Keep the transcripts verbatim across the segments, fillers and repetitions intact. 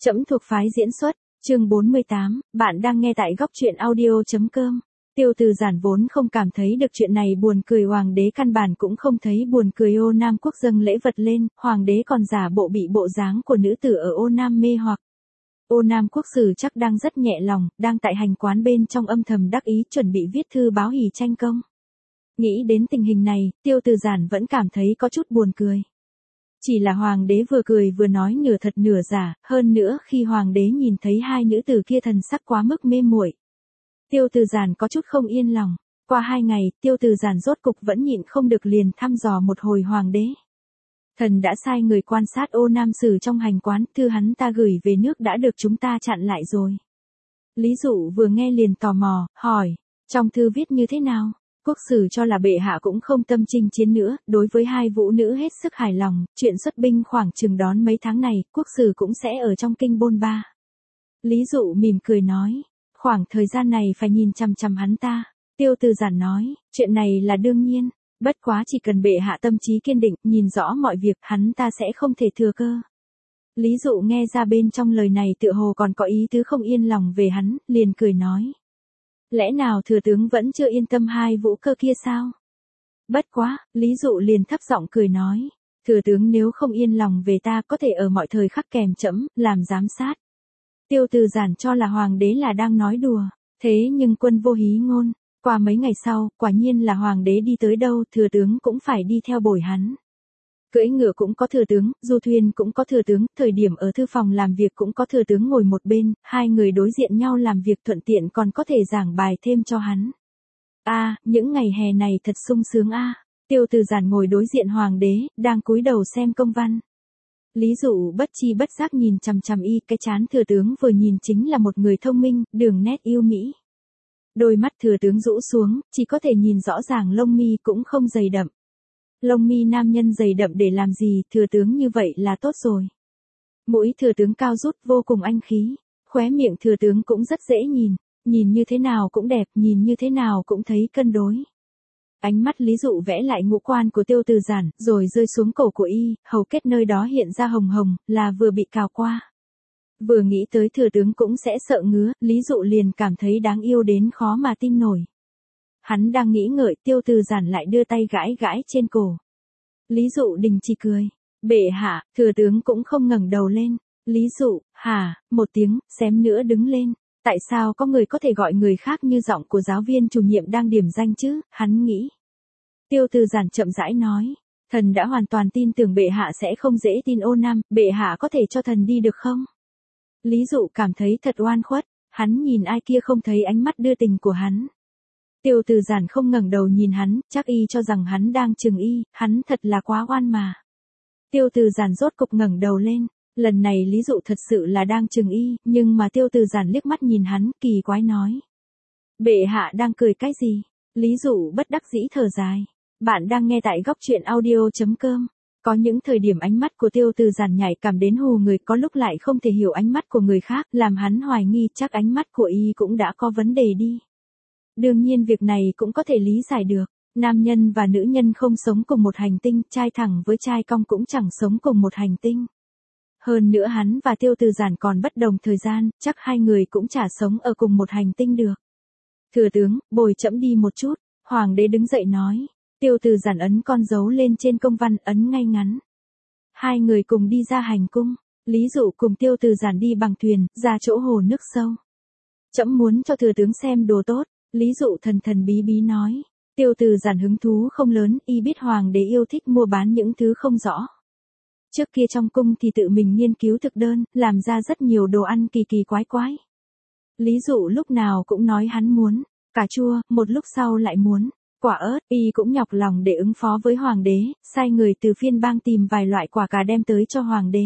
Trẫm thuộc phái diễn xuất, chương bốn mươi tám, bạn đang nghe tại góc truyện audio.com. Tiêu Từ Giản vốn không cảm thấy được chuyện này buồn cười, hoàng đế căn bản cũng không thấy buồn cười. Ô Nam Quốc dâng lễ vật lên, hoàng đế còn giả bộ bị bộ dáng của nữ tử ở Ô Nam mê hoặc. Ô Nam Quốc sử chắc đang rất nhẹ lòng, đang tại hành quán bên trong âm thầm đắc ý chuẩn bị viết thư báo hỷ tranh công. Nghĩ đến tình hình này, Tiêu Từ Giản vẫn cảm thấy có chút buồn cười. Chỉ là hoàng đế vừa cười vừa nói nửa thật nửa giả, hơn nữa khi hoàng đế nhìn thấy hai nữ tử kia thần sắc quá mức mê muội, Tiêu Từ Giản có chút không yên lòng. Qua hai ngày, Tiêu Từ Giản rốt cục vẫn nhịn không được liền thăm dò một hồi hoàng đế. Thần đã sai người quan sát Ô Nam sử trong hành quán, thư hắn ta gửi về nước đã được chúng ta chặn lại rồi. Lý Dụ vừa nghe liền tò mò, hỏi, trong thư viết như thế nào? Quốc sử cho là bệ hạ cũng không tâm chinh chiến nữa, đối với hai vũ nữ hết sức hài lòng, chuyện xuất binh khoảng chừng đón mấy tháng này, quốc sử cũng sẽ ở trong kinh bôn ba. Lý Dụ mỉm cười nói, khoảng thời gian này phải nhìn chằm chằm hắn ta. Tiêu Từ Giản nói, chuyện này là đương nhiên, bất quá chỉ cần bệ hạ tâm trí kiên định, nhìn rõ mọi việc, hắn ta sẽ không thể thừa cơ. Lý Dụ nghe ra bên trong lời này tựa hồ còn có ý tứ không yên lòng về hắn, liền cười nói. Lẽ nào thừa tướng vẫn chưa yên tâm hai vũ cơ kia sao? Bất quá, Lý Dụ liền thấp giọng cười nói, thừa tướng nếu không yên lòng về ta có thể ở mọi thời khắc kèm trẫm, làm giám sát. Tiêu Từ Giản cho là hoàng đế là đang nói đùa, thế nhưng quân vô hí ngôn, qua mấy ngày sau, quả nhiên là hoàng đế đi tới đâu, thừa tướng cũng phải đi theo bồi hắn. Cưỡi ngựa cũng có thừa tướng, du thuyền cũng có thừa tướng, thời điểm ở thư phòng làm việc cũng có thừa tướng ngồi một bên, hai người đối diện nhau làm việc thuận tiện còn có thể giảng bài thêm cho hắn. A, à, những ngày hè này thật sung sướng a. À. Tiêu Từ Giản ngồi đối diện hoàng đế, đang cúi đầu xem công văn. Lý Dụ bất chi bất giác nhìn chằm chằm y, cái trán thừa tướng vừa nhìn chính là một người thông minh, đường nét yêu mỹ. Đôi mắt thừa tướng rũ xuống, chỉ có thể nhìn rõ ràng lông mi cũng không dày đậm. Lông mi nam nhân dày đậm để làm gì, thừa tướng như vậy là tốt rồi. Mũi thừa tướng cao rút vô cùng anh khí, khóe miệng thừa tướng cũng rất dễ nhìn, nhìn như thế nào cũng đẹp, nhìn như thế nào cũng thấy cân đối. Ánh mắt Lý Dụ vẽ lại ngũ quan của Tiêu Từ Giản, rồi rơi xuống cổ của y, hầu kết nơi đó hiện ra hồng hồng, là vừa bị cào qua. Vừa nghĩ tới thừa tướng cũng sẽ sợ ngứa, Lý Dụ liền cảm thấy đáng yêu đến khó mà tin nổi. Hắn đang nghĩ ngợi, Tiêu Từ Giản lại đưa tay gãi gãi trên cổ. Lý Dụ đình chỉ cười. Bệ hạ, thừa tướng cũng không ngẩng đầu lên. Lý Dụ, hả, một tiếng, xém nữa đứng lên. Tại sao có người có thể gọi người khác như giọng của giáo viên chủ nhiệm đang điểm danh chứ, hắn nghĩ. Tiêu Từ Giản chậm rãi nói. Thần đã hoàn toàn tin tưởng bệ hạ sẽ không dễ tin Ô Nam, bệ hạ có thể cho thần đi được không? Lý Dụ cảm thấy thật oan khuất, hắn nhìn ai kia không thấy ánh mắt đưa tình của hắn. Tiêu Từ Giản không ngẩng đầu nhìn hắn, chắc y cho rằng hắn đang chừng y, hắn thật là quá oan mà. Tiêu Từ Giản rốt cục ngẩng đầu lên, lần này Lý Dụ thật sự là đang chừng y, nhưng mà Tiêu Từ Giản liếc mắt nhìn hắn, kỳ quái nói. Bệ hạ đang cười cái gì? Lý Dụ bất đắc dĩ thở dài. Bạn đang nghe tại góc truyện audio.com. Có những thời điểm ánh mắt của Tiêu Từ Giản nhạy cảm đến hù người, có lúc lại không thể hiểu ánh mắt của người khác, làm hắn hoài nghi chắc ánh mắt của y cũng đã có vấn đề đi. Đương nhiên việc này cũng có thể lý giải được, nam nhân và nữ nhân không sống cùng một hành tinh, trai thẳng với trai cong cũng chẳng sống cùng một hành tinh. Hơn nữa hắn và Tiêu Từ Giản còn bất đồng thời gian, chắc hai người cũng chả sống ở cùng một hành tinh được. Thừa tướng, bồi trẫm đi một chút, hoàng đế đứng dậy nói. Tiêu Từ Giản ấn con dấu lên trên công văn, ấn ngay ngắn. Hai người cùng đi ra hành cung, Lý Dụ cùng Tiêu Từ Giản đi bằng thuyền, ra chỗ hồ nước sâu. Trẫm muốn cho thừa tướng xem đồ tốt, Lý Dụ thần thần bí bí nói. Tiêu Từ Giản hứng thú không lớn, y biết hoàng đế yêu thích mua bán những thứ không rõ. Trước kia trong cung thì tự mình nghiên cứu thực đơn, làm ra rất nhiều đồ ăn kỳ kỳ quái quái. Lý Dụ lúc nào cũng nói hắn muốn cà chua, một lúc sau lại muốn quả ớt, y cũng nhọc lòng để ứng phó với hoàng đế, sai người từ phiên bang tìm vài loại quả cà đem tới cho hoàng đế.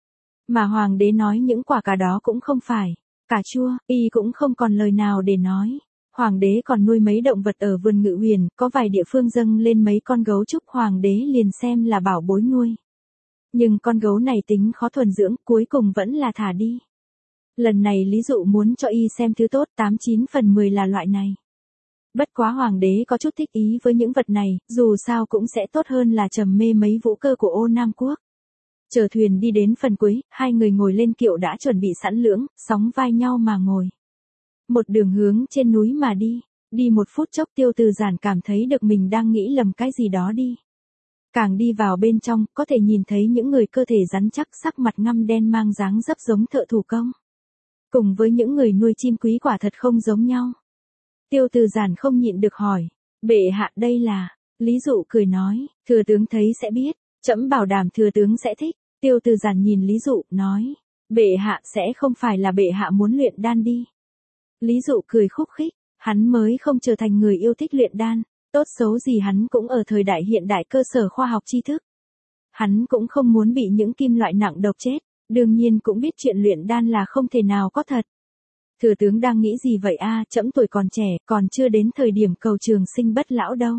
Mà hoàng đế nói những quả cà đó cũng không phải cà chua, y cũng không còn lời nào để nói. Hoàng đế còn nuôi mấy động vật ở vườn Ngự Huyền, có vài địa phương dâng lên mấy con gấu trúc, hoàng đế liền xem là bảo bối nuôi. Nhưng con gấu này tính khó thuần dưỡng, cuối cùng vẫn là thả đi. Lần này Lý Dụ muốn cho y xem thứ tốt, tám chín phần mười là loại này. Bất quá hoàng đế có chút thích ý với những vật này, dù sao cũng sẽ tốt hơn là trầm mê mấy vũ cơ của Ô Nam Quốc. Chờ thuyền đi đến phần cuối, hai người ngồi lên kiệu đã chuẩn bị sẵn lưỡng, sóng vai nhau mà ngồi. Một đường hướng trên núi mà đi, đi một phút chốc Tiêu Từ Giản cảm thấy được mình đang nghĩ lầm cái gì đó đi. Càng đi vào bên trong, có thể nhìn thấy những người cơ thể rắn chắc sắc mặt ngăm đen mang dáng dấp giống thợ thủ công. Cùng với những người nuôi chim quý quả thật không giống nhau. Tiêu Từ Giản không nhịn được hỏi, bệ hạ đây là, Lý Dụ cười nói, thừa tướng thấy sẽ biết, trẫm bảo đảm thừa tướng sẽ thích. Tiêu Từ Giản nhìn Lý Dụ, nói, bệ hạ sẽ không phải là bệ hạ muốn luyện đan đi. Lý Dụ cười khúc khích, hắn mới không trở thành người yêu thích luyện đan, tốt xấu gì hắn cũng ở thời đại hiện đại cơ sở khoa học tri thức. Hắn cũng không muốn bị những kim loại nặng độc chết, đương nhiên cũng biết chuyện luyện đan là không thể nào có thật. Thừa tướng đang nghĩ gì vậy a? Trẫm tuổi còn trẻ, còn chưa đến thời điểm cầu trường sinh bất lão đâu.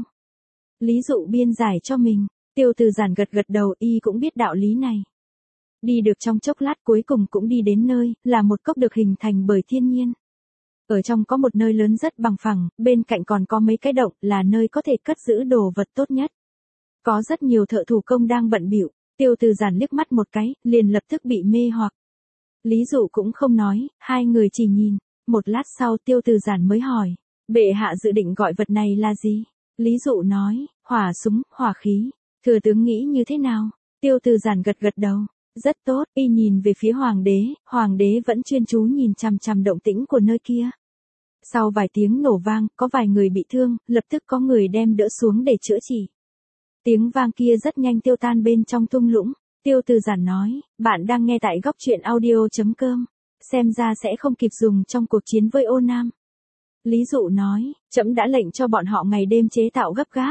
Lý Dụ biên giải cho mình, Tiêu Từ Giản gật gật đầu, y cũng biết đạo lý này. Đi được trong chốc lát cuối cùng cũng đi đến nơi, là một cốc được hình thành bởi thiên nhiên. Ở trong có một nơi lớn rất bằng phẳng, bên cạnh còn có mấy cái động, là nơi có thể cất giữ đồ vật tốt nhất. Có rất nhiều thợ thủ công đang bận bịu, Tiêu Từ Giản liếc mắt một cái, liền lập tức bị mê hoặc. Lý Dụ cũng không nói, hai người chỉ nhìn, một lát sau Tiêu Từ Giản mới hỏi, bệ hạ dự định gọi vật này là gì? Lý Dụ nói, hỏa súng, hỏa khí, thừa tướng nghĩ như thế nào? Tiêu Từ Giản gật gật đầu, rất tốt, y nhìn về phía hoàng đế, hoàng đế vẫn chuyên chú nhìn chằm chằm động tĩnh của nơi kia. Sau vài tiếng nổ vang, có vài người bị thương, lập tức có người đem đỡ xuống để chữa trị. Tiếng vang kia rất nhanh tiêu tan bên trong thung lũng. Tiêu Từ Giản nói, bạn đang nghe tại góc truyện audio chấm com, xem ra sẽ không kịp dùng trong cuộc chiến với Ô Nam. Lý Dụ nói, trẫm đã lệnh cho bọn họ ngày đêm chế tạo gấp gáp.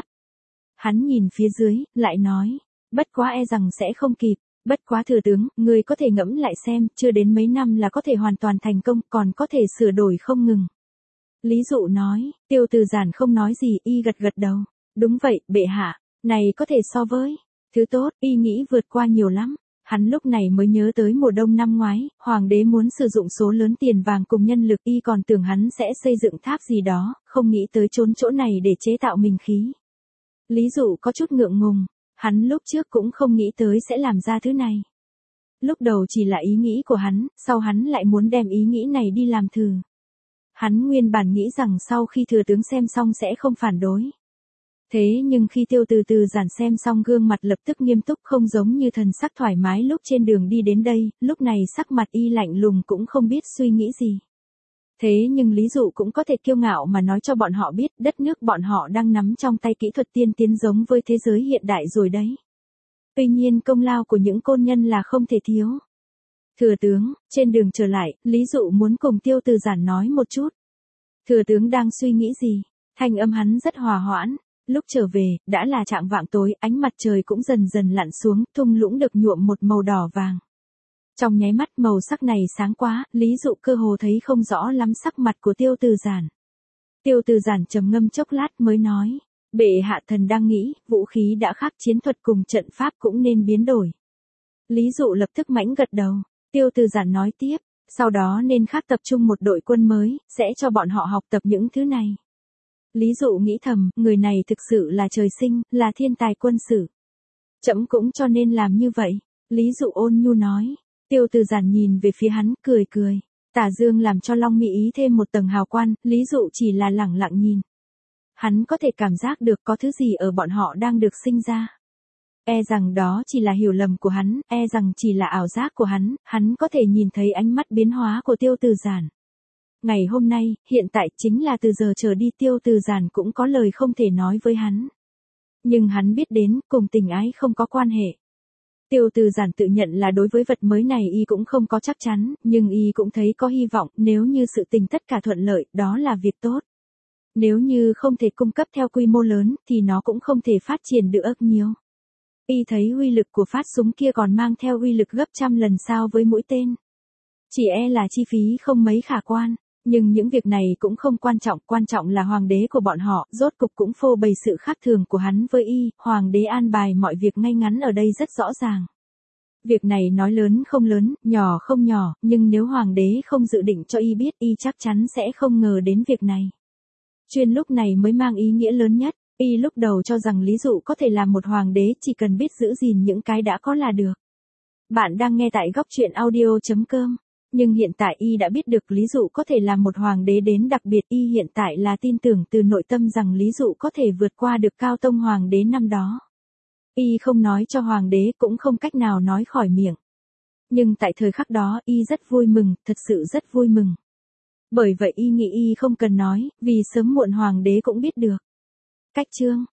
Hắn nhìn phía dưới, lại nói, bất quá e rằng sẽ không kịp, bất quá thừa tướng, người có thể ngẫm lại xem, chưa đến mấy năm là có thể hoàn toàn thành công, còn có thể sửa đổi không ngừng. Lý Dụ nói, Tiêu Từ Giản không nói gì, y gật gật đầu, đúng vậy, bệ hạ, này có thể so với thứ tốt, y nghĩ vượt qua nhiều lắm. Hắn lúc này mới nhớ tới mùa đông năm ngoái, hoàng đế muốn sử dụng số lớn tiền vàng cùng nhân lực, y còn tưởng hắn sẽ xây dựng tháp gì đó, không nghĩ tới trốn chỗ này để chế tạo mình khí. Lý Dụ có chút ngượng ngùng, hắn lúc trước cũng không nghĩ tới sẽ làm ra thứ này. Lúc đầu chỉ là ý nghĩ của hắn, sau hắn lại muốn đem ý nghĩ này đi làm thử. Hắn nguyên bản nghĩ rằng sau khi thừa tướng xem xong sẽ không phản đối. Thế nhưng khi Tiêu Từ Từ Giản xem xong gương mặt lập tức nghiêm túc, không giống như thần sắc thoải mái lúc trên đường đi đến đây, lúc này sắc mặt y lạnh lùng cũng không biết suy nghĩ gì. Thế nhưng Lý Dụ cũng có thể kiêu ngạo mà nói cho bọn họ biết đất nước bọn họ đang nắm trong tay kỹ thuật tiên tiến giống với thế giới hiện đại rồi đấy. Tuy nhiên công lao của những côn nhân là không thể thiếu. Thừa tướng, trên đường trở lại, Lý Dụ muốn cùng Tiêu Từ Giản nói một chút. Thừa tướng đang suy nghĩ gì? Thanh âm hắn rất hòa hoãn. Lúc trở về, đã là trạng vạng tối, ánh mặt trời cũng dần dần lặn xuống, thung lũng được nhuộm một màu đỏ vàng. Trong nháy mắt màu sắc này sáng quá, Lý Dụ cơ hồ thấy không rõ lắm sắc mặt của Tiêu Từ Giản. Tiêu Từ Giản trầm ngâm chốc lát mới nói, bệ hạ thần đang nghĩ, vũ khí đã khác, chiến thuật cùng trận pháp cũng nên biến đổi. Lý Dụ lập tức mãnh gật đầu, Tiêu Từ Giản nói tiếp, sau đó nên khác tập trung một đội quân mới, sẽ cho bọn họ học tập những thứ này. Lý Dụ nghĩ thầm, người này thực sự là trời sinh, là thiên tài quân sự. Trẫm cũng cho nên làm như vậy. Lý Dụ ôn nhu nói. Tiêu Từ Giản nhìn về phía hắn, cười cười. Tả Dương làm cho Long Mỹ Ý thêm một tầng hào quang, Lý Dụ chỉ là lẳng lặng nhìn. Hắn có thể cảm giác được có thứ gì ở bọn họ đang được sinh ra. E rằng đó chỉ là hiểu lầm của hắn, e rằng chỉ là ảo giác của hắn, hắn có thể nhìn thấy ánh mắt biến hóa của Tiêu Từ Giản. Ngày hôm nay, hiện tại chính là từ giờ trở đi Tiêu Từ Giản cũng có lời không thể nói với hắn. Nhưng hắn biết đến, cùng tình ái không có quan hệ. Tiêu Từ Giản tự nhận là đối với vật mới này y cũng không có chắc chắn, nhưng y cũng thấy có hy vọng, nếu như sự tình tất cả thuận lợi, đó là việc tốt. Nếu như không thể cung cấp theo quy mô lớn, thì nó cũng không thể phát triển được nhiều. Y thấy uy lực của phát súng kia còn mang theo uy lực gấp trăm lần so với mũi tên. Chỉ e là chi phí không mấy khả quan. Nhưng những việc này cũng không quan trọng, quan trọng là hoàng đế của bọn họ, rốt cục cũng phô bày sự khác thường của hắn với y, hoàng đế an bài mọi việc ngay ngắn ở đây rất rõ ràng. Việc này nói lớn không lớn, nhỏ không nhỏ, nhưng nếu hoàng đế không dự định cho y biết, y chắc chắn sẽ không ngờ đến việc này. Chuyên lúc này mới mang ý nghĩa lớn nhất, y lúc đầu cho rằng Lý Dụ có thể làm một hoàng đế chỉ cần biết giữ gìn những cái đã có là được. Bạn đang nghe tại góc truyện audio chấm com. Nhưng hiện tại y đã biết được Lý Dụ có thể là một hoàng đế đến đặc biệt, y hiện tại là tin tưởng từ nội tâm rằng Lý Dụ có thể vượt qua được Cao Tông hoàng đế năm đó. Y không nói cho hoàng đế cũng không cách nào nói khỏi miệng. Nhưng tại thời khắc đó y rất vui mừng, thật sự rất vui mừng. Bởi vậy y nghĩ y không cần nói, vì sớm muộn hoàng đế cũng biết được. Cách chương